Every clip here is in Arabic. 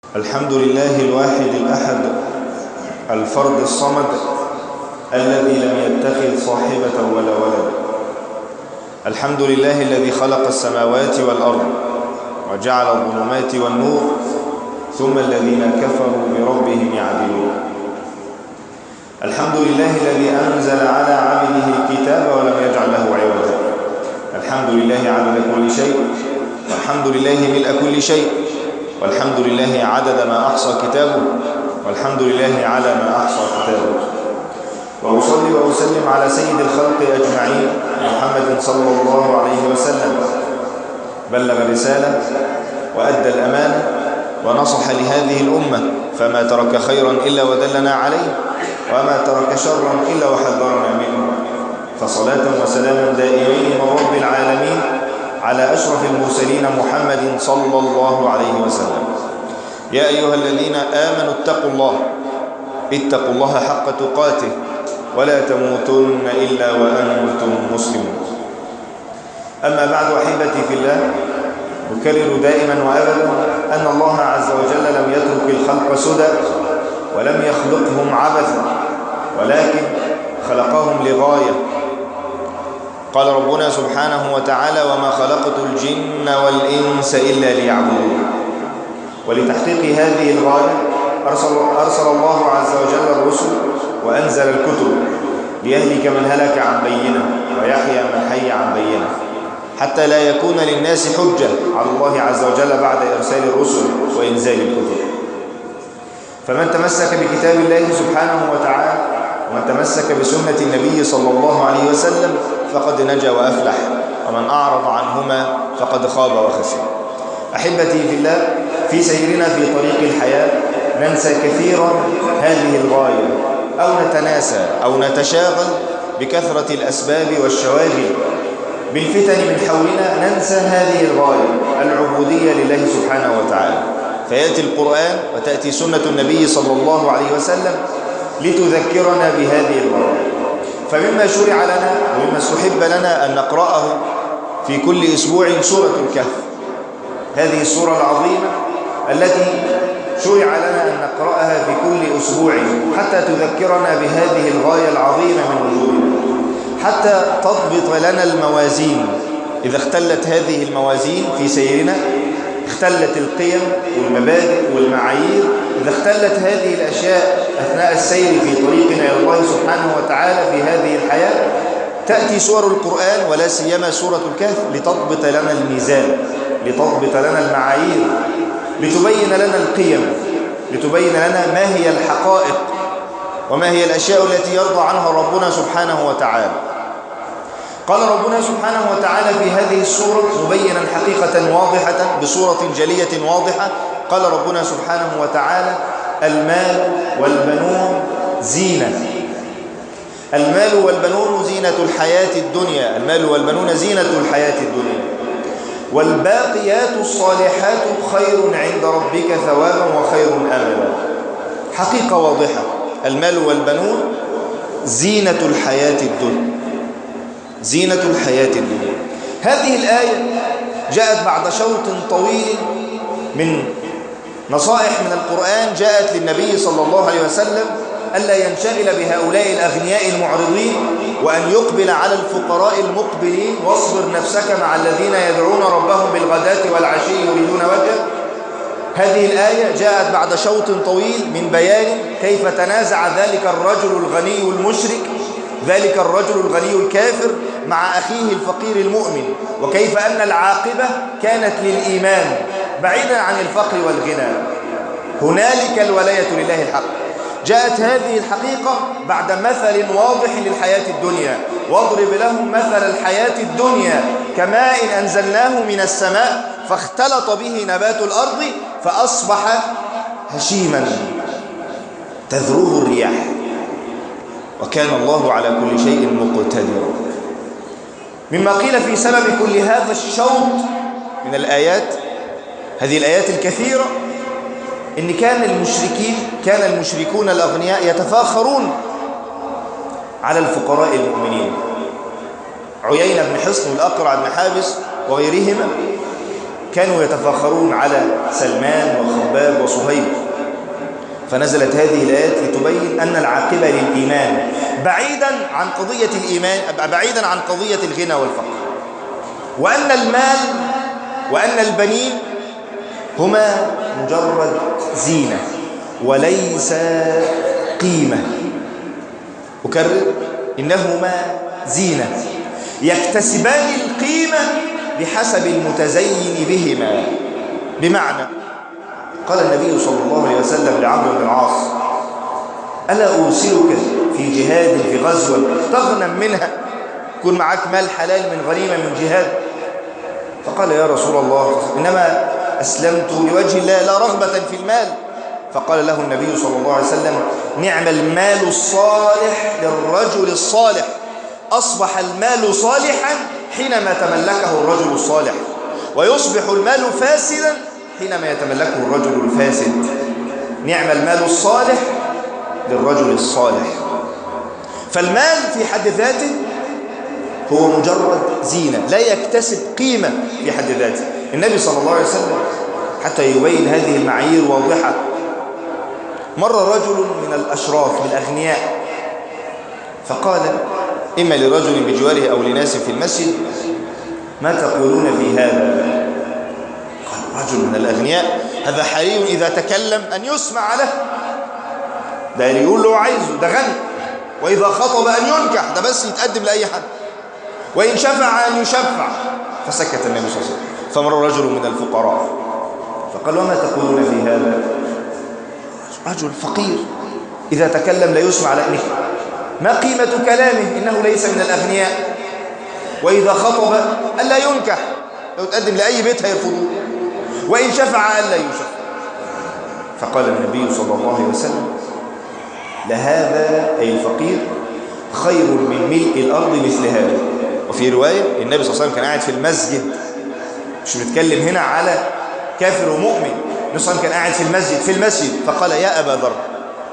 الحمد لله الواحد الأحد الفرد الصمد الذي لم يتخذ صاحبة ولا ولد. الحمد لله الذي خلق السماوات والأرض وجعل الظلمات والنور ثم الذين كفروا بربهم يعدلون. الحمد لله الذي أنزل على عبده الكتاب ولم يجعل له عوجا. الحمد لله عدد كل شيء، والحمد لله ملء كل شيء، والحمد لله عدد ما أحصى كتابه، والحمد لله على ما أحصى كتابه. وأصلي وأسلم على سيد الخلق أجمعين محمد صلى الله عليه وسلم، بلغ الرسالة وأدى الأمانة ونصح لهذه الأمة، فما ترك خيرا إلا ودلنا عليه، وما ترك شرا إلا وحذرنا منه. فصلاة وسلاما دائمين من رب العالمين على أشرف المرسلين محمد صلى الله عليه وسلم. يا أيها الذين آمنوا اتقوا الله حق تقاته ولا تموتن إلا وأنتم مسلمون. أما بعد، أحبتي في الله، أكرر دائما وأبدا أن الله عز وجل لم يترك الخلق سدى ولم يخلقهم عبثا، ولكن خلقهم لغاية. قال ربنا سبحانه وتعالى: وما خلقت الجن والإنس إلا ليعبدون. ولتحقيق هذه الغاية أرسل الله عز وجل الرسل وأنزل الكتب ليهلك من هلك عن بينة ويحيى من حي عن بينة، حتى لا يكون للناس حجة على الله عز وجل بعد إرسال الرسل وإنزال الكتب. فمن تمسك بكتاب الله سبحانه وتعالى ومن تمسك بسنة النبي صلى الله عليه وسلم فقد نجا وأفلح، ومن أعرض عنهما فقد خاب وخسر. أحبتي في الله، في سيرنا في طريق الحياة ننسى كثيرا هذه الغاية، أو نتناسى أو نتشاغل بكثرة الأسباب والشواغل بالفتن من حولنا، ننسى هذه الغاية، العبودية لله سبحانه وتعالى. فيأتي القرآن وتأتي سنة النبي صلى الله عليه وسلم لتذكرنا بهذه الغاية. فمما شرع لنا ومما استحب لنا أن نقرأه في كل أسبوع سورة الكهف، هذه السورة العظيمة التي شرع لنا أن نقرأها في كل أسبوع حتى تذكرنا بهذه الغاية العظيمة من وجودنا، حتى تضبط لنا الموازين. إذا اختلت هذه الموازين في سيرنا، اختلت القيم والمبادئ والمعايير، إذا اختلت هذه الأشياء أثناء السير في طريقنا إلى الله سبحانه وتعالى في هذه الحياة، تأتي سور القرآن ولا سيما سورة الكهف لتضبط لنا الميزان، لتضبط لنا المعايير، لتبين لنا القيم، لتبين لنا ما هي الحقائق وما هي الأشياء التي يرضى عنها ربنا سبحانه وتعالى. قال ربنا سبحانه وتعالى في هذه السورة مبينا حقيقة واضحة بصورة جلية واضحة، قال ربنا سبحانه وتعالى: المال والبنون زينة. المال والبنون زينة الحياة الدنيا، المال والبنون زينة الحياة الدنيا، والباقيات الصالحات خير عند ربك ثوابا وخير أملا. حقيقة واضحة، المال والبنون زينة الحياة الدنيا، زينة الحياة الدنيا. هذه الآية جاءت بعد شوط طويل من نصائح من القرآن، جاءت للنبي صلى الله عليه وسلم ألا ينشغل بهؤلاء الأغنياء المعرضين، وأن يقبل على الفقراء المقبلين. واصبر نفسك مع الذين يدعون ربهم بالغداة والعشي يريدون وجهه. هذه الآية جاءت بعد شوط طويل من بيان كيف تنازع ذلك الرجل الغني المشرك، ذلك الرجل الغني الكافر مع أخيه الفقير المؤمن، وكيف أن العاقبة كانت للإيمان بعيدا عن الفقر والغنى. هنالك الولاية لله الحق. جاءت هذه الحقيقة بعد مثل واضح للحياة الدنيا: واضرب لهم مثل الحياة الدنيا كماء أنزلناه من السماء فاختلط به نبات الأرض فأصبح هشيما تذروه الرياح وكان الله على كل شيء مقتدرا. مما قيل في سبب كل هذا الشوط من الآيات، هذه الآيات الكثيرة، إن كان المشركون الأغنياء يتفاخرون على الفقراء المؤمنين. عيينة بن حصن والأقرع بن حابس وغيرهما كانوا يتفاخرون على سلمان وخباب وصهيب، فنزلت هذه الآيات لتبين أن العاقبة للإيمان بعيدا عن قضية الإيمان، بعيدا عن قضية الغنى والفقر، وأن المال وأن البنين هما مجرد زينة وليس قيمة. أكرر، إنهما زينة يكتسبان القيمة بحسب المتزين بهما. بمعنى قال النبي صلى الله عليه وسلم لعمرو بن العاص: ألا أرسلك في جهاد في غزوة تغنم منها، يكون معك مال حلال من غنيمة من جهاد؟ فقال: يا رسول الله إنما أسلمت لوجه الله لا رغبة في المال. فقال له النبي صلى الله عليه وسلم: نعم المال الصالح للرجل الصالح، أصبح المال صالحا حينما تملكه الرجل الصالح، ويصبح المال فاسدا حينما يتملكه الرجل الفاسد. نعم المال الصالح للرجل الصالح. فالمال في حد ذاته هو مجرد زينة لا يكتسب قيمة في حد ذاته. النبي صلى الله عليه وسلم حتى يبين هذه المعايير واضحة، مر رجل من الأشراف من الأغنياء فقال إما لرجل بجواره أو لناس في المسجد: ما تقولون في هذا؟ قال رجل من الأغنياء: هذا حري إذا تكلم أن يسمع له، ده يقول له عايزه، ده غني، وإذا خطب أن ينكح، ده بس يتقدم لأي حد، وإن شفع أن يشفع. فسكت النبي صلى الله عليه وسلم. فمر رجل من الفقراء فقال: وما تقولون في هذا؟ رجل فقير إذا تكلم لا يسمع له، ما قيمة كلامه؟ إنه ليس من الأغنياء. وإذا خطب ألا ينكح، لو تقدم لأي بيت هيرفضوه، وإن شفع ألا يشفع. فقال النبي صلى الله عليه وسلم: لهذا أي الفقير خير من ملء الأرض مثل هذا. وفي رواية النبي صلى الله عليه وسلم كان قاعد في المسجد، مش بنتكلم هنا على كافر ومؤمن، النبي صلى الله عليه وسلم كان قاعد في المسجد فقال: يا أبا ذر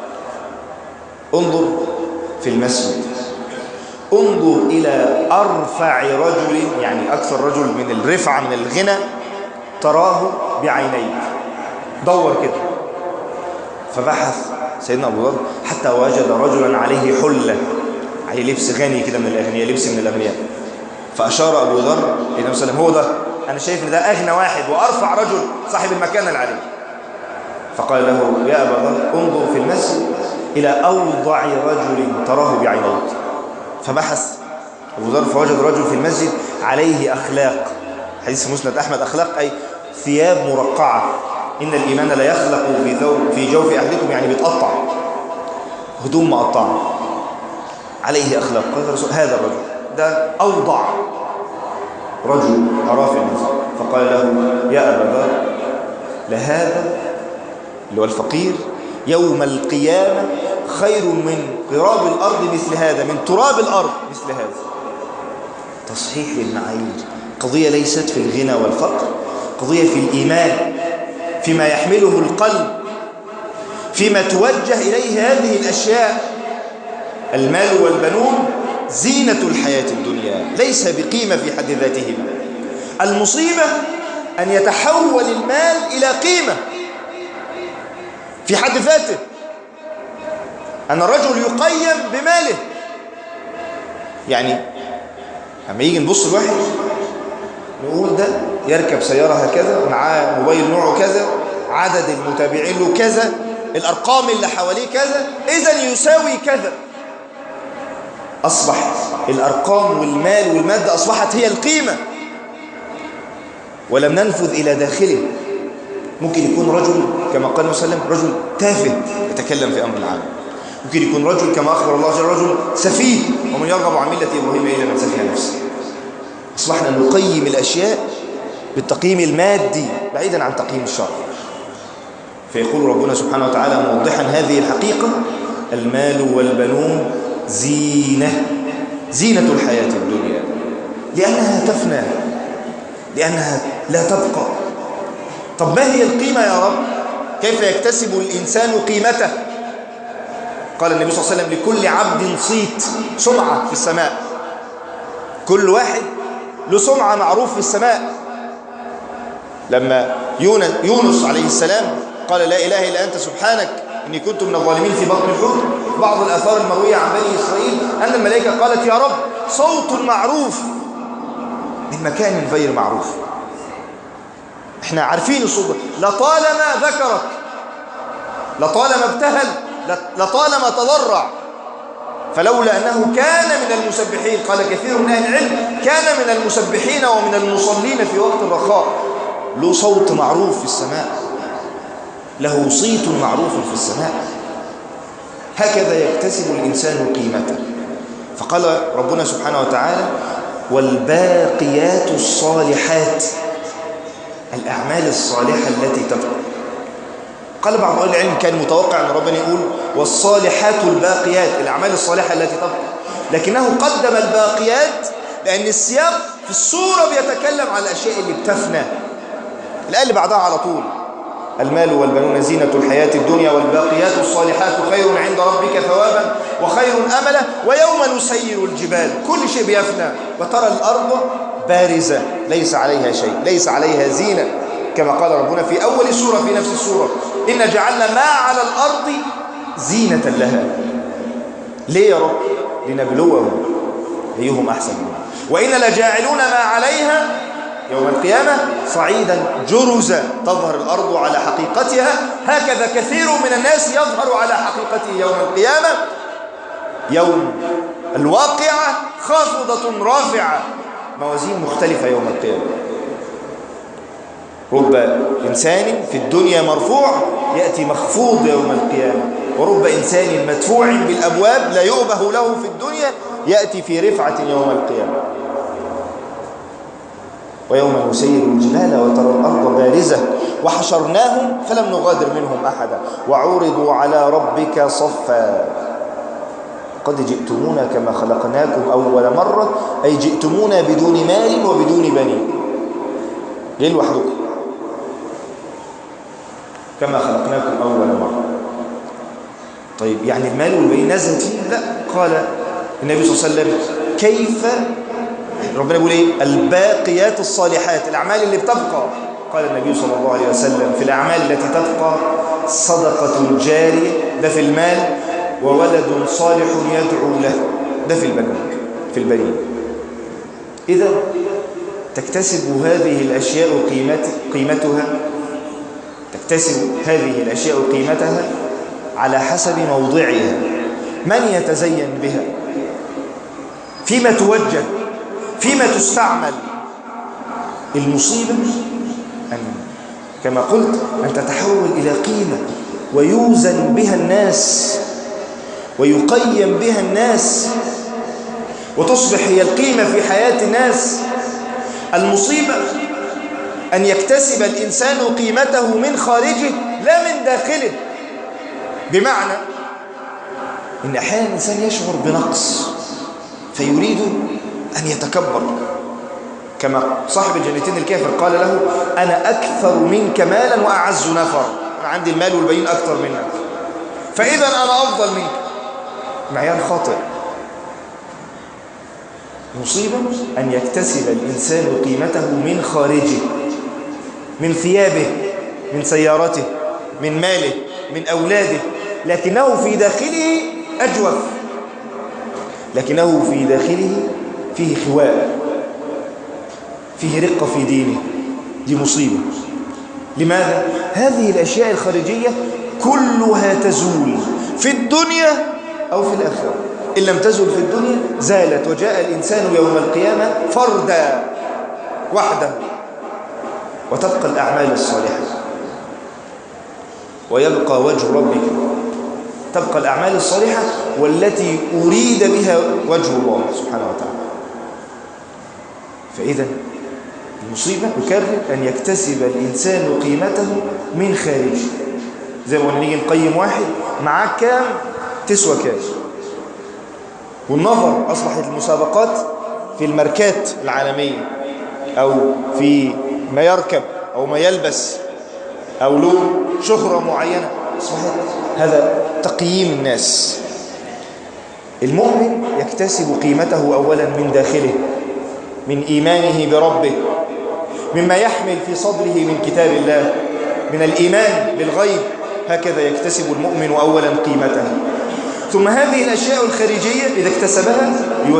انظر في المسجد، انظر إلى أرفع رجل، يعني أكثر رجل من الرفعة من الغنى تراه بعينيك، دور كده. فبحث سيدنا أبو ذر حتى وجد رجلا عليه حلة، عليه لبس غني كده من الأغنياء، لبس من الأغنياء. فأشار أبو ذر النبي صلى الله عليه وسلم: هو ده، أنا شايف إن ده أغنى واحد وأرفع رجل صاحب المكان العلي. فقال له: يا أبا ذر انظر في المسجد إلى أوضع رجل تراه بعينيك. فبحث أبو ذر فوجد رجل في المسجد عليه أخلاق، حديث مسند أحمد، أخلاق أي ثياب مرقعة، إن الإيمان لا يخلق في جوف أحدكم، يعني بيتقطع، هدوم مقطعة، عليه أخلاق. قال الرسول: هذا الرجل ده أوضع رجل أراه في المسجد. فقال له: يا أبا ذر لهذا اللي هو الفقير يوم القيامة خير من قراب الأرض مثل هذا، من تراب الأرض مثل هذا. تصحيح للمعايير. قضية ليست في الغنى والفقر، قضية في الإيمان، فيما يحمله القلب، فيما توجه إليه هذه الأشياء. المال والبنون زينة الحياة الدنيا، ليس بقيمة في حد ذاتهما. المصيبة أن يتحول المال إلى قيمة في حد ذاته، أن الرجل يقيم بماله. يعني لما يجي نبص الواحد نقول ده يركب سيارة هكذا، معاه موبايل نوعه كذا، عدد المتابعين له كذا، الأرقام اللي حواليه كذا، إذن يساوي كذا. أصبح الأرقام والمال والمادة أصبحت هي القيمة، ولم ننفذ إلى داخله. ممكن يكون رجل كما قال النبي صلى الله عليه وسلم رجل تافه يتكلم في أمر العالم، ممكن يكون رجل كما أخبر الله جل رجل سفيه، ومن يرغب عن ملة إبراهيم إلا من سفه نفسه. أصبحنا نقيم الأشياء بالتقييم المادي بعيدا عن تقييم الشرع. فيقول ربنا سبحانه وتعالى موضحا هذه الحقيقة: المال والبنون زينة، زينة الحياة الدنيا، لأنها تفنى، لأنها لا تبقى. طب ما هي القيمة يا رب؟ كيف يكتسب الإنسان قيمته؟ قال النبي صلى الله عليه وسلم: لكل عبد صيت، سمعة في السماء، كل واحد له سمعة معروف في السماء. لما يونس عليه السلام قال لا إله إلا أنت سبحانك إني كنت من الظالمين في بطن الحوت، بعض الآثار المروية عن بني إسرائيل أن الملائكة قالت يا رب صوت معروف من مكان غير معروف. احنا عارفين الصوت، لطالما ذكرك، لطالما ابتهل، لطالما تضرع، فلولا أنه كان من المسبحين، قال كثير من أهل العلم كان من المسبحين ومن المصلين في وقت الرخاء، له صوت معروف في السماء، له صيت معروف في السماء. هكذا يكتسب الإنسان قيمته. فقال ربنا سبحانه وتعالى والباقيات الصالحات، الأعمال الصالحة التي تبقى. قال بعض أهل العلم كان متوقع أن ربنا يقول والصالحات الباقيات، الأعمال الصالحة التي تبقى، لكنه قدم الباقيات لأن السياق في السورة بيتكلم عن الأشياء اللي بتفنى. الآية اللي بعدها على طول المال والبنون زينة الحياة الدنيا والباقيات الصالحات خير عند ربك ثوابا وخير أملا ويوم نسير الجبال، كل شيء بيفنى، وترى الأرض بارزة ليس عليها شيء، ليس عليها زينة، كما قال ربنا في أول سورة في نفس السورة إن جعلنا ما على الأرض زينة لها. ليه يا رب؟ لنبلوهم أيهم أحسن، وإن لجاعلون ما عليها يوم القيامة صعيدا جرزا، تظهر الأرض على حقيقتها، هكذا كثير من الناس يظهر على حقيقته يوم القيامة، يوم الواقعة خافضة رافعة، موازين مختلفة يوم القيامة. رب إنسان في الدنيا مرفوع يأتي مخفوض يوم القيامة، ورب إنسان مدفوع بالأبواب لا يؤبه له في الدنيا يأتي في رفعة يوم القيامة. ويوم نسير الجبال وترى الأرض بارزة وحشرناهم فلم نغادر منهم أحدا وعرضوا على ربك صفا قد جئتمونا كما خلقناكم أول مرة، أي جئتمونا بدون مال وبدون بنين، ليه لوحدكم كما خلقناكم أول مرة. طيب يعني المال والبنين نزلت فيه؟ لا، قال النبي صلى الله عليه وسلم كيف ربنا يقول ايه؟ الباقيات الصالحات، الأعمال اللي بتبقى. قال النبي صلى الله عليه وسلم في الأعمال التي تبقى صدقة جارية، ده في المال، وولد صالح يدعو له، ده في البنين. إذا تكتسب هذه الأشياء قيمتها، تكتسب هذه الأشياء قيمتها على حسب موضعها، من يتزين بها، فيما توجه، فيما تستعمل. المصيبة أن كما قلت أن تتحول إلى قيمة ويوزن بها الناس ويقيم بها الناس وتصبح هي القيمة في حياة الناس. المصيبة أن يكتسب الإنسان قيمته من خارجه لا من داخله، بمعنى إن أحيانا الإنسان يشعر بنقص فيريد أن يتكبر، كما صاحب الجنتين الكافر قال له أنا أكثر منك مالا وأعز نفر، أنا عندي المال والبنين أكثر منك، فإذا أنا أفضل منك. معيار خاطئ. مصيبة أن يكتسب الإنسان قيمته من خارجه، من ثيابه، من سيارته، من ماله، من أولاده، لكنه في داخله أجوف، لكنه في داخله فيه خواء، فيه رقة في دينه. دي مصيبة. لماذا؟ هذه الأشياء الخارجية كلها تزول في الدنيا أو في الآخرة. إن لم تزل في الدنيا زالت، وجاء الإنسان يوم القيامة فردا وحده، وتبقى الأعمال الصالحة ويبقى وجه ربك. تبقى الأعمال الصالحة والتي أريد بها وجه الله سبحانه وتعالى. فإذا المصيبة أكرر أن يكتسب الإنسان قيمته من خارجه. زي ما نيجي نقيم واحد معاك كام تسوى كام، والنظر أصبحت المسابقات في الماركات العالمية أو في ما يركب أو ما يلبس أو له شهرة معينة، أصبحت هذا تقييم الناس. المؤمن يكتسب قيمته أولا من داخله، من إيمانه بربه، مما يحمل في صدره من كتاب الله من الإيمان بالغيب، هكذا يكتسب المؤمن أولا قيمته. ثم هذه الأشياء الخارجية إذا اكتسبها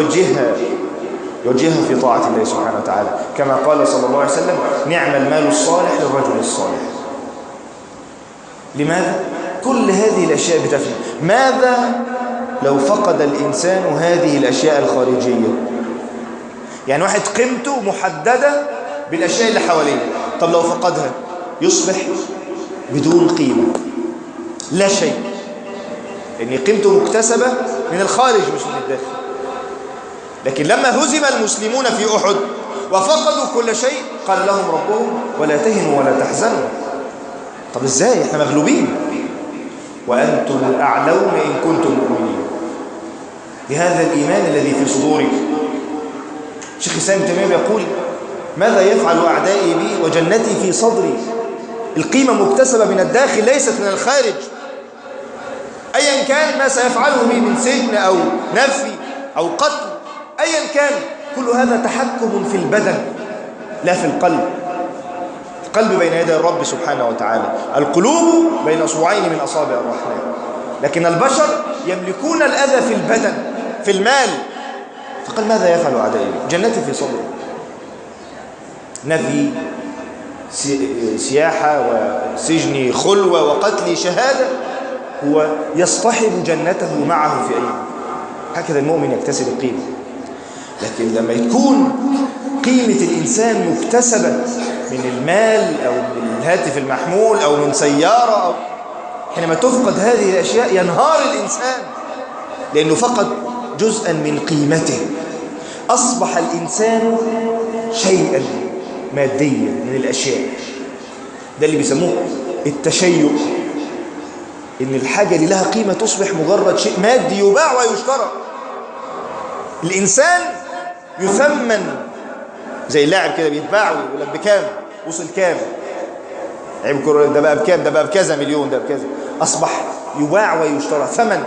يوجهها في طاعة الله سبحانه وتعالى، كما قال صلى الله عليه وسلم: نعم المال الصالح للرجل الصالح. لماذا؟ كل هذه الأشياء بتفنى. ماذا لو فقد الإنسان هذه الأشياء الخارجية؟ يعني واحد قيمته محددة بالأشياء اللي حواليه، طب لو فقدها يصبح بدون قيمة، لا شيء، لأن قيمته مكتسبة من الخارج مش من الداخل. لكن لما هزم المسلمون في أحد وفقدوا كل شيء قال لهم ربهم: ولا تهنوا ولا تحزنوا. طب إزاي؟ إحنا مغلوبين، وأنتم الأعلون إن كنتم مؤمنين. بهذا الإيمان الذي في صدورك. شيخ الإسلام ابن تيمية يقول: ماذا يفعل أعدائي بي وجنتي في صدري؟ القيمة مكتسبة من الداخل ليست من الخارج. أيا كان ما سيفعله بي من سجن أو نفي أو قتل، أيا كان، كل هذا تحكم في البدن لا في القلب. القلب بين يدي الرب سبحانه وتعالى، القلوب بين أصبعين من أصابع الرحمن. لكن البشر يملكون الأذى في البدن، في المال. فقال: ماذا يفعل أعدائي بي؟ جنتي في صدري. نفي سياحة وسجن خلوة وقتل شهادة، هو يصطحب جنته معه في أي مكان. هكذا المؤمن يكتسب القيمة. لكن لما تكون قيمة الإنسان مكتسبة من المال أو من الهاتف المحمول أو من سيارة أو حينما تفقد هذه الأشياء ينهار الإنسان، لأنه فقد جزءا من قيمته. أصبح الإنسان شيئا ماديا من الأشياء. ده اللي بيسموه التشيع، إن الحاجة اللي لها قيمة تصبح مجرد شيء مادي يباع ويشترى. الإنسان يثمن زي اللاعب كده، بيتباع ويقول لك بكام، وصل كام، لعيب كرة ده بقى بكام، ده بقى بكذا مليون، ده بكذا. أصبح يباع ويشترى، ثمن.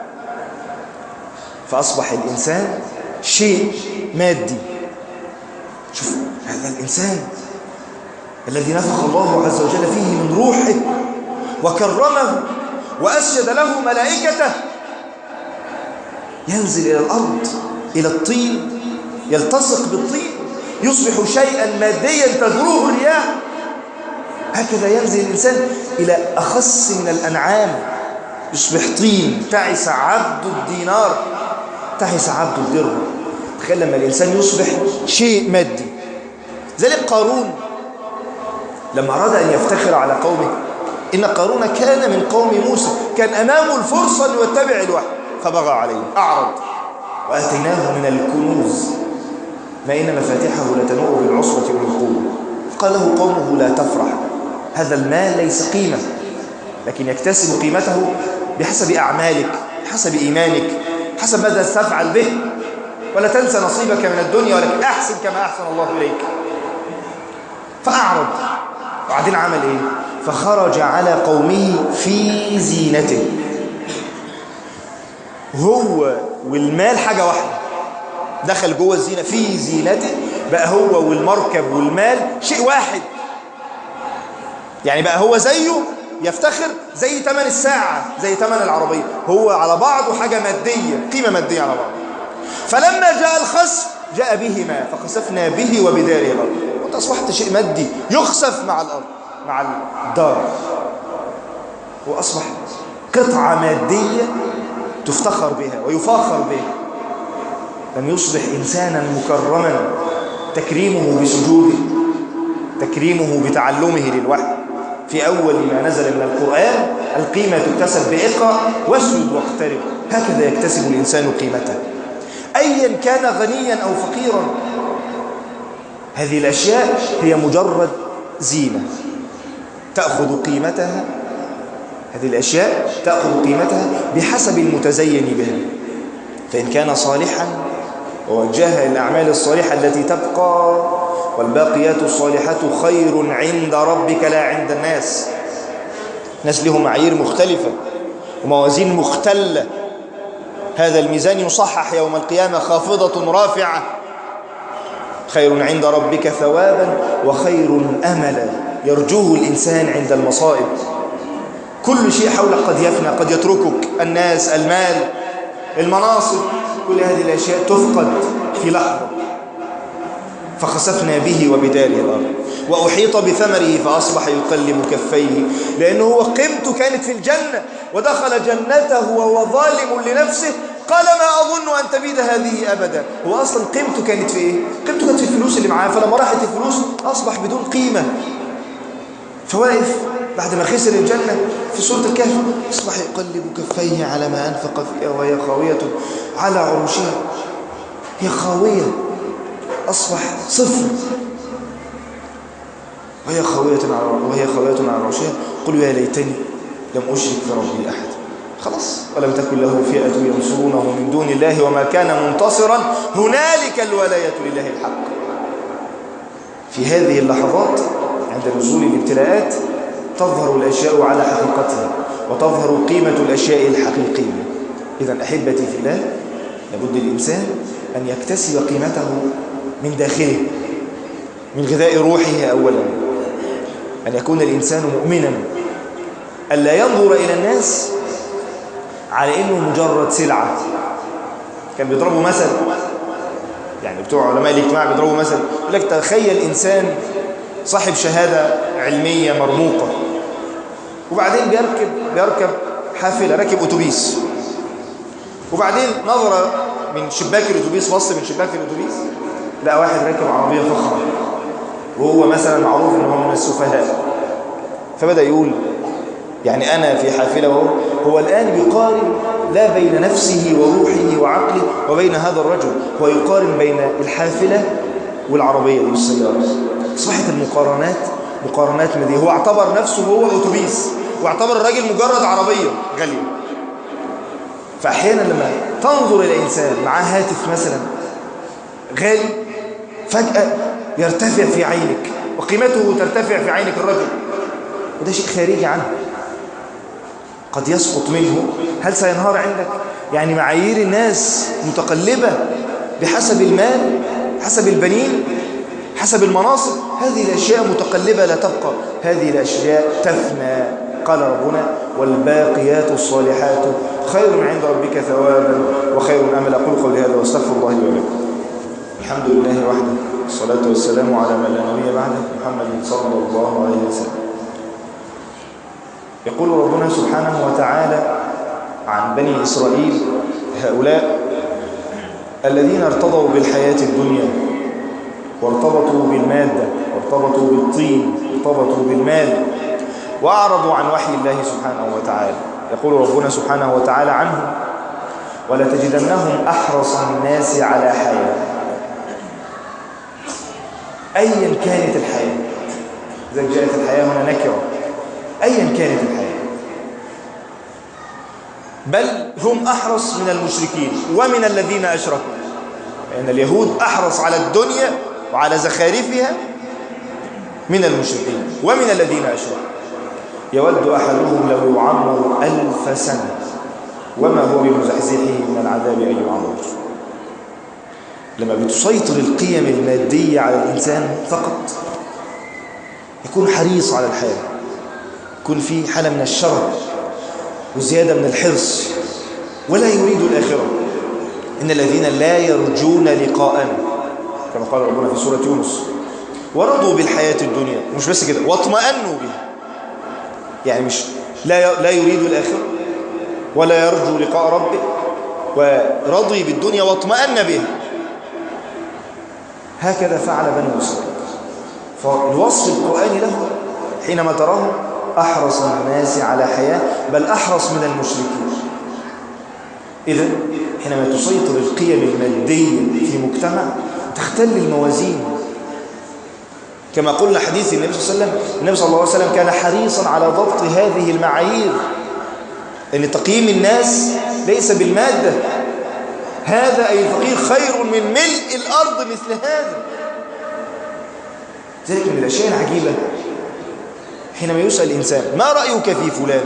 فأصبح الإنسان شيء مادي. شوف هذا الإنسان الذي نفخ الله عز وجل فيه من روحه وكرمه وأسجد له ملائكته، ينزل إلى الأرض، إلى الطين، يلتصق بالطين، يصبح شيئا ماديا تجروه الرياح. هكذا ينزل الإنسان إلى أخص من الأنعام، يصبح طين. تعس عبد الدينار، تعس عبد الدرهم. تخيل لما الإنسان يصبح شيء مادي. ذلك قارون لما أراد أن يفتخر على قومه، إن قارون كان من قوم موسى، كان أمامه الفرصة أن يتبع الوحي فبغى عليه، أعرض. وآتيناه من الكنوز ما إن مفاتحه لتنوء بالعصبة أولي القوة. قال له قومه: لا تفرح، هذا المال ليس قيمة، لكن يكتسب قيمته بحسب أعمالك، بحسب إيمانك، حسب ماذا تفعل به. ولا تنسى نصيبك من الدنيا، ولكن أحسن كما أحسن الله إليك. فأعرض. وبعدين عمل إيه؟ فخرج على قومه في زينته. هو والمال حاجة واحدة، دخل جوه الزينة في زينته، بقى هو والمركب والمال شيء واحد. يعني بقى هو زيه يفتخر زي ثمن الساعة، زي ثمن العربية، هو على بعضه حاجة مادية، قيمة مادية على بعض. فلما جاء الخسف جاء بهما فخسفنا به وبداره الأرض. وانت أصبحت شيء مادي يخسف مع الأرض، مع الدار، وأصبح قطعة مادية تفتخر بها ويفاخر بها. لم يصبح إنسانا مكرما، تكريمه بسجوده، تكريمه بتعلمه للوحي. في أول ما نزل من القرآن: القيمة تكتسب بإقرأ واسجد واقترب. هكذا يكتسب الإنسان قيمته، أيا كان غنيا أو فقيرا. هذه الأشياء هي مجرد زينة تأخذ قيمتها، هذه الأشياء تأخذ قيمتها بحسب المتزين بها. فإن كان صالحا ووجهها الأعمال الصالحة التي تبقى، والباقيات الصالحات خير عند ربك لا عند الناس. الناس لهم معايير مختلفة وموازين مختلة. هذا الميزان يصحح يوم القيامة خافضة رافعة، خير عند ربك ثوابا وخير أملا يرجوه الإنسان عند المصائب. كل شيء حولك قد يفنى، قد يتركك، الناس، المال، المناصب، كل هذه الأشياء تفقد في لحظة. فخسفنا به وبداره الأرض وأحيط بثمره فأصبح يقلب كفيه، لأنه هو قيمته كانت في الجنة، ودخل جنته وهو ظالم لنفسه قال ما أظن أن تبيد هذه أبدا. هو أصلا قيمته كانت في إيه؟ قيمته كانت في الفلوس اللي معاه، فلما راحت الفلوس أصبح بدون قيمة. فواقف بعد ما خسر الجنة في سورة الكهف أصبح يقلب كفيه على ما أنفق فيها وهي خاوية على عروشها. هي خاوية، أصبح صفر. وهي خاوية على عروشها قل يا ليتني لم أشرك بربي أحد. خلاص، ولم تكن له فئة ينصرونه من دون الله وما كان منتصرا هنالك الولاية لله الحق. في هذه اللحظات عند نزول الابتلاءات تظهر الأشياء على حقيقتها وتظهر قيمة الأشياء الحقيقية. إذن أحبتي في الله، لابد الإنسان أن يكتسب قيمته من داخله، من غذاء روحه أولا، أن يكون الإنسان مؤمنا، ألا ينظر إلى الناس على إنه مجرد سلعة. كان بيضربوا مثل، يعني بتوع علماء الاجتماع بيضربوا مثل، يقول لك تخيل إنسان صاحب شهادة علمية مرموقة، وبعدين بيركب حافلة، راكب أتوبيس، وبعدين نظر من شباك الأتوبيس، بص من شباك الأتوبيس لقى واحد راكب عربية فخمة وهو مثلا معروف إنه هو من السفهاء، فبدأ يقول يعني أنا في حافلة، هو الآن بيقارن لا بين نفسه وروحه وعقله وبين هذا الرجل، هو يقارن بين الحافلة والعربية دي والسيارة. أصبحت المقارنات مقارنات مادية. هو اعتبر نفسه هو أتوبيس، واعتبر الراجل مجرد عربية غالية. فأحيانا لما تنظر إلى إنسان معاه هاتف مثلا غالي، فجأة يرتفع في عينك وقيمته ترتفع في عينك الرجل، وده شيء خارجي عنه، قد يسقط منه. هل سينهار عندك؟ يعني معايير الناس متقلبة بحسب المال، حسب البنين، حسب المناصب. هذه الأشياء متقلبة لا تبقى، هذه الأشياء تفنى. قال ربنا والباقيات الصالحات خير عند ربك ثوابا وخير أملا. أقول قولي هذا واستغفر الله لي ولكم. الحمد لله وحده، الصلاة والسلام على من لا نبي بعده، محمد صلى الله عليه وسلم. يقول ربنا سبحانه وتعالى عن بني إسرائيل، هؤلاء الذين ارتضوا بالحياة الدنيا وارتبطوا بالمادة وارتبطوا بالطين وارتبطوا بالمال وأعرضوا عن وحي الله سبحانه وتعالى. يقول ربنا سبحانه وتعالى عنهم ولتجدنهم أحرص الناس على حياة. أيا كانت الحياة، إذا جاءت الحياة هنا نكرة، أيا كانت الحياة، بل هم أحرص من المشركين ومن الذين أشركوا، لأن اليهود أحرص على الدنيا وعلى زخارفها من المشركين ومن الذين أشركوا. يود أحدهم لو يعمر 1000 سنة وما هو بمزحزحه من العذاب أن يعمر. لما بتسيطر القيم المادية على الإنسان فقط، يكون حريص على الحياة، يكون في حالة من الشر وزيادة من الحرص، ولا يريد الآخرة. إن الذين لا يرجون لقاءنا، كما قال ربنا في سورة يونس، ورضوا بالحياة الدنيا، مش بس كده، واطمأنوا بها، يعني مش لا يريد الآخرة ولا يرجو لقاء ربه، ورضي بالدنيا واطمأن بها. هكذا فعل بنو إسرائيل. فالوصف القرآني له حينما تراه أحرص الناس على حياة، بل أحرص من المشركين. إذن حينما تسيطر القيم المادية في مجتمع تختل الموازين. كما قلنا حديث النبي صلى الله عليه وسلم، النبي صلى الله عليه وسلم كان حريصا على ضبط هذه المعايير، لأن تقييم الناس ليس بالمادة. هذا أي الفقير خير من ملء الأرض مثل هذا. ذلك من الأشياء العجيبة حينما يسأل الإنسان ما رأيك في فلان،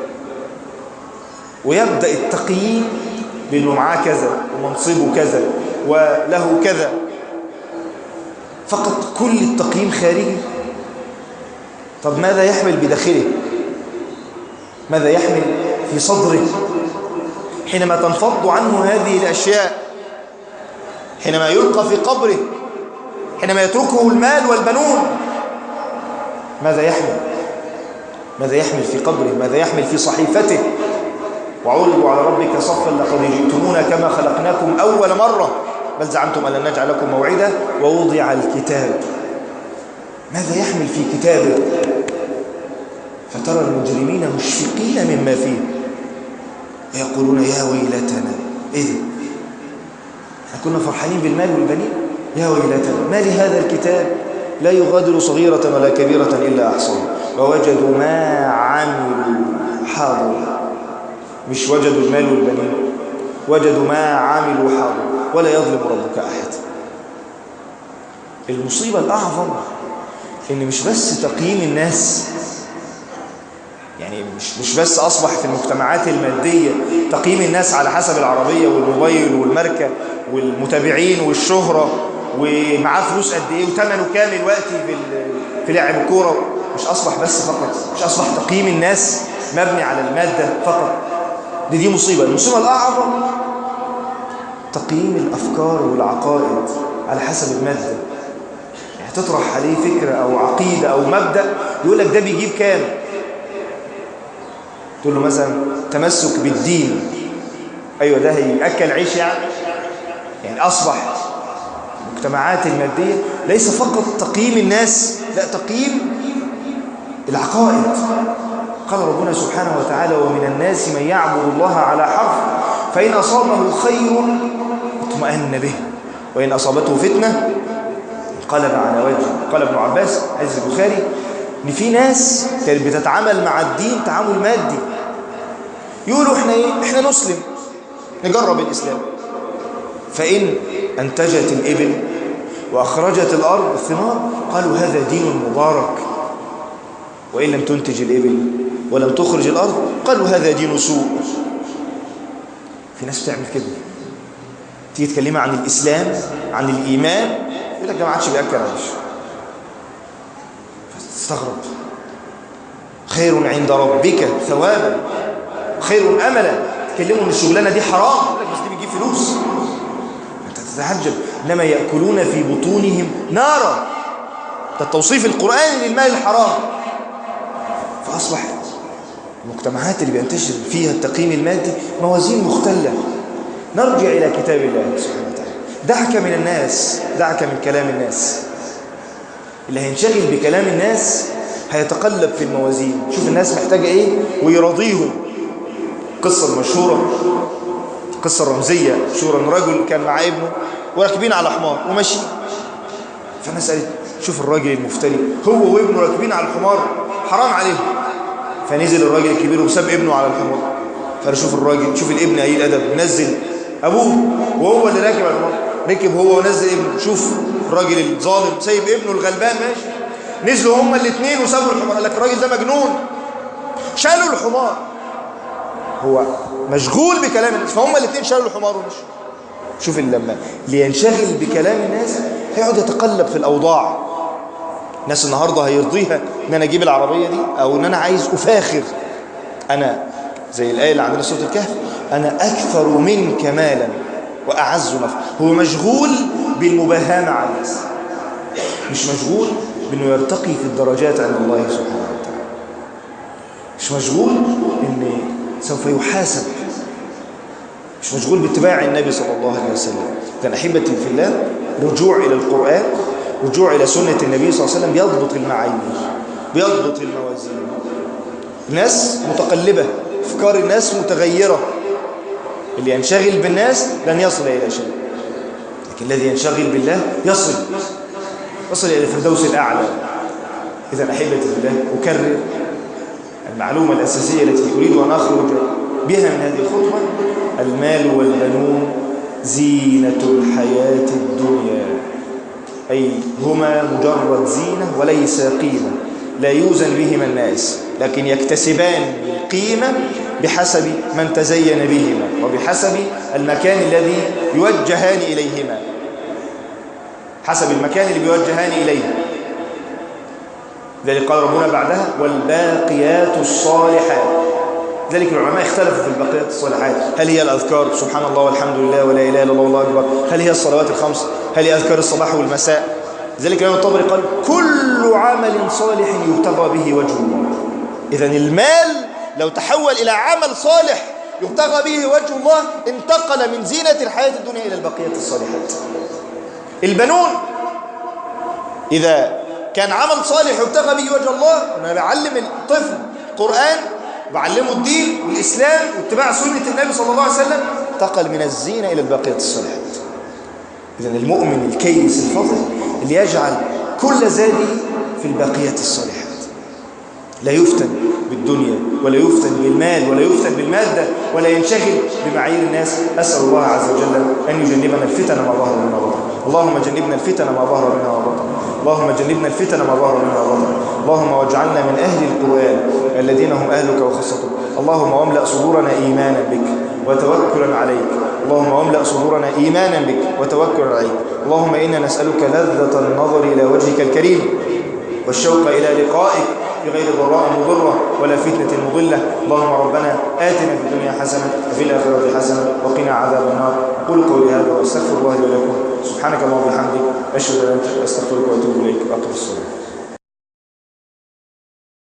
ويبدأ التقييم بأنه معاه كذا ومنصبه كذا وله كذا، فقط كل التقييم خارجي؟ طب ماذا يحمل بداخله؟ ماذا يحمل في صدره حينما تنفض عنه هذه الأشياء؟ حينما يلقى في قبره، حينما يتركه المال والبنون، ماذا يحمل؟ ماذا يحمل في قبره؟ ماذا يحمل في صحيفته؟ وعرضوا على ربك صفا لقد جئتمونا كما خلقناكم أول مرة بل زعمتم أن لن نجعل لكم موعدا ووضع الكتاب. ماذا يحمل في كتابه؟ فترى المجرمين مشفقين مما فيه يقولون يا ويلتنا. إيه ده؟ احنا كنا فرحانين بالمال والبنين، يا ويلتنا ما لهذا الكتاب لا يغادر صغيرة ولا كبيرة إلا أحصاها ووجدوا ما عملوا حاضر. مش وجدوا المال والبنين، وجدوا ما عملوا حاضر ولا يظلم ربك أحد. المصيبة الأعظم إن مش بس تقييم الناس، يعني مش بس أصبح في المجتمعات المادية تقييم الناس على حسب العربية والموبايل والماركة والمتابعين والشهرة ومعاه فلوس قد إيه وثمنه كام الوقت في لعب الكورة. مش أصبح بس فقط، مش أصبح تقييم الناس مبني على المادة فقط. دي مصيبة. المصيبة الأعظم تقييم الأفكار والعقائد على حسب المادة. يعني تطرح عليه فكرة أو عقيدة أو مبدأ يقول لك ده بيجيب كام؟ تقول له مثلا تمسك بالدين، أيوة ده هيأكل عيش يعني أصبح المجتمعات المادية ليس فقط تقييم الناس، لا تقييم العقائد. قال ربنا سبحانه وتعالى ومن الناس من يعبد الله على حرف فإن أصابه خير اطمأن به وإن أصابته فتنة انقلب على وجهه. قال ابن عباس عز البخاري إن في ناس كانت بتتعامل مع الدين تعامل مادي، يقولوا احنا نسلم نجرب الإسلام، فإن أنتجت الإبل وأخرجت الأرض الثمار قالوا هذا دين مبارك، وإن لم تنتج الإبل ولم تخرج الأرض قالوا هذا دين سوء. في ناس بتعمل كده، تيجي تكلمها عن الإسلام عن الإيمان يقول لك ده ما عادش بيأكل عيش. فتستغرب. خير عند ربك ثوابا خير أملا. تكلموا ان الشغلانة دي حرام يقول لك بس دي بيجيب فلوس، انت تتعجب. انما يأكلون في بطونهم نارا. ده التوصيف القرآني للمال الحرام. فأصبح المجتمعات اللي بينتشر فيها التقييم المادي موازين مختلة. نرجع إلى كتاب الله سبحانه وتعالى. دعك من الناس، دعك من كلام الناس. اللي هينشغل بكلام الناس هيتقلب في الموازين، شوف الناس محتاجة ايه ويرضيهم. قصة المشهورة، قصة الرمزية مشهورة، ان رجل كان مع ابنه وراكبين على حمار وماشي، فالناس قالت شوف الراجل المفتري هو وابنه راكبين على الحمار حرام عليهم. فنزل الراجل الكبير وساب ابنه على الحمار، فشوف الراجل، شوف الابن قليل الادب، نزل ابوه وهو اللي راكب على الحمار، ركب هو ونزل ابنه. شوف الراجل الظالم سايب ابنه الغلبان ماشي، نزلوا هما الاثنين وسابوا الحمار. قال لك الراجل ده مجنون، شالوا الحمار. هو مشغول بكلام الناس، فهم الاثنين شالوا الحمار ومشوا. شوف لما لينشغل بكلام الناس هيقعد يتقلب في الأوضاع. الناس النهاردة هيرضيها ان انا اجيب العربية دي، او ان انا عايز افاخر، انا زي الآية اللي عندنا سورة الكهف، انا اكثر منك مالا واعز نفرا. هو مشغول بالمباهاة مع الناس، مش مشغول بانه يرتقي في الدرجات عند الله سبحانه وتعالى، مش مشغول ان سوف يحاسب، مش مشغول باتباع النبي صلى الله عليه وسلم. إذن أحبتي في الله، رجوع إلى القرآن، رجوع إلى سنة النبي صلى الله عليه وسلم بيضبط المعايير، بيضبط الموازين. الناس متقلبة، أفكار الناس متغيرة. اللي ينشغل بالناس لن يصل إلى شيء، لكن الذي ينشغل بالله يصل إلى الفردوس الأعلى. إذن أحبتي في الله، أكرر المعلومة الأساسية التي أريد أن أخرج بها من هذه الخطوة: المال والبنون زينة الحياة الدنيا، أي هما مجرد زينة وليس قيمة، لا يوزن بهما الناس، لكن يكتسبان القيمة بحسب من تزين بهما وبحسب المكان الذي يوجهان إليهما. حسب المكان اللي بيوجهان إليه. ذلك قال ربنا بعدها والباقيات الصالحات. ذلك العلماء اختلفوا في الباقيات الصالحات، هل هي الأذكار سبحان الله والحمد لله ولا إله إلا الله والله أكبر، هل هي الصلوات الخمس، هل هي أذكار الصباح والمساء. ذلك الإمام الطبري قال كل عمل صالح يبتغى به وجه الله. إذن المال لو تحول إلى عمل صالح يبتغى به وجه الله انتقل من زينة الحياة الدنيا إلى البقيات الصالحات. البنون إذا كان عمل صالح يبتغى به وجه الله، أنا بعلم الطفل قرآن بعلمه الدين والإسلام واتباع سنة النبي صلى الله عليه وسلم، انتقل من الزينة إلى البقيات الصالحات. إذن المؤمن الكيس الفضل اللي يجعل كل زاده في البقيات الصالحات، لا يفتن بالدنيا ولا يفتن بالمال ولا يفتن بالمادة ولا ينشغل بمعايير الناس. أسأل الله عز وجل أن يجنبنا الفتن ما ظهر منها وبطن. اللهم جنبنا الفتن ما ظهر منها وبطن. اللهم جنبنا الفتن ما ظهر منها وبطن. اللهم واجعلنا من أهل القرآن الذين هم أهلك وخاصتك. اللهم واملأ صدورنا إيمانا بك وتوكلا عليك. اللهم واملأ صدورنا إيمانا بك وتوكلا عليك. اللهم إنا نسألك لذة النظر إلى وجهك الكريم والشوق إلى لقائك بغير ضراء مضرة ولا فتنة مضلة. اللهم ربنا آتنا في الدنيا حسنة وفي الآخرة حسنة وقنا عذاب النار. أقول قولي هذا وأستغفر الله لي ولكم. سبحانك اللهم وبحمدك أشهد أن لا إله إلا أنت أستغفرك وأتوب إليك. أقم الصلاة.